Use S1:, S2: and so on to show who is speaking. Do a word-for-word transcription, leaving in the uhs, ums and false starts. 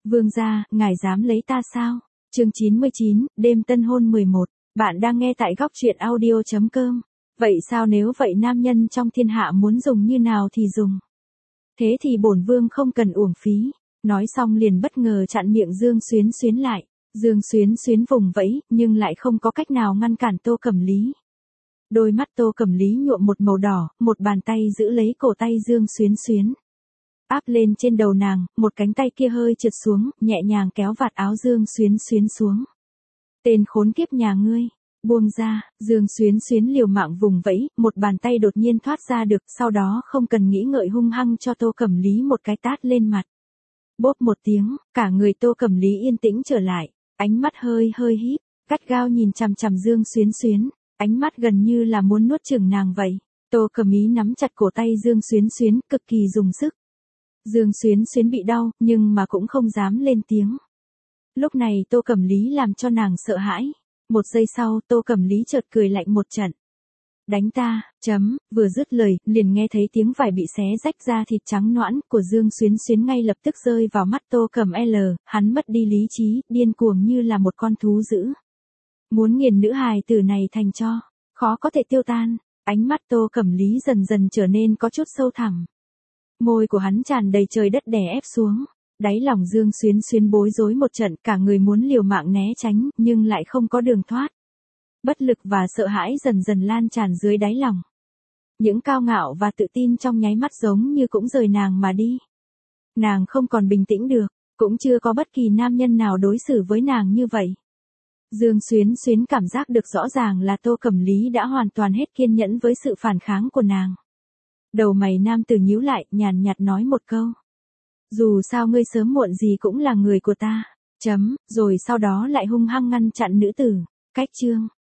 S1: Vương gia, ngài dám lấy ta sao? Chương chín mươi chín, đêm tân hôn mười một. Bạn đang nghe tại góc truyện audio chấm com. Vậy sao nếu vậy nam nhân trong thiên hạ muốn dùng như nào thì dùng. Thế thì bổn vương không cần uổng phí. Nói xong liền bất ngờ chặn miệng Dương Xuyến Xuyến lại. Dương Xuyến Xuyến vùng vẫy, nhưng lại không có cách nào ngăn cản Tô Cẩm Lý. Đôi mắt Tô Cẩm Lý nhuộm một màu đỏ, một bàn tay giữ lấy cổ tay Dương Xuyến Xuyến. Áp lên trên đầu nàng, một cánh tay kia hơi trượt xuống, nhẹ nhàng kéo vạt áo Dương Xuyến Xuyến xuống. Tên khốn kiếp nhà ngươi, buông ra, Dương Xuyến Xuyến liều mạng vùng vẫy, một bàn tay đột nhiên thoát ra được, sau đó không cần nghĩ ngợi hung hăng cho Tô Cẩm Lý một cái tát lên mặt. Bốp một tiếng, cả người Tô Cẩm Lý yên tĩnh trở lại, ánh mắt hơi hơi híp, gắt gao nhìn chằm chằm Dương Xuyến Xuyến, ánh mắt gần như là muốn nuốt chửng nàng vậy. Tô Cẩm Lý nắm chặt cổ tay Dương Xuyến Xuyến, cực kỳ dùng sức. Dương Xuyến Xuyến bị đau, nhưng mà cũng không dám lên tiếng. Lúc này Tô Cẩm Lý làm cho nàng sợ hãi. Một giây sau, Tô Cẩm Lý chợt cười lạnh một trận. Đánh ta, chấm, vừa dứt lời, liền nghe thấy tiếng vải bị xé rách ra thịt trắng nõn của Dương Xuyến Xuyến ngay lập tức rơi vào mắt Tô Cẩm L, hắn mất đi lý trí, điên cuồng như là một con thú dữ. Muốn nghiền nữ hài tử này thành tro, khó có thể tiêu tan, ánh mắt Tô Cẩm Lý dần dần trở nên có chút sâu thẳm. Môi của hắn tràn đầy trời đất đè ép xuống, đáy lòng Dương Xuyến Xuyến bối rối một trận, cả người muốn liều mạng né tránh, nhưng lại không có đường thoát. Bất lực và sợ hãi dần dần lan tràn dưới đáy lòng. Những cao ngạo và tự tin trong nháy mắt giống như cũng rời nàng mà đi. Nàng không còn bình tĩnh được, cũng chưa có bất kỳ nam nhân nào đối xử với nàng như vậy. Dương Xuyến Xuyến cảm giác được rõ ràng là Tô Cẩm Lý đã hoàn toàn hết kiên nhẫn với sự phản kháng của nàng. Đầu mày nam tử nhíu lại, nhàn nhạt nói một câu. Dù sao ngươi sớm muộn gì cũng là người của ta. Chấm, rồi sau đó lại hung hăng ngăn chặn nữ tử. Cách chương.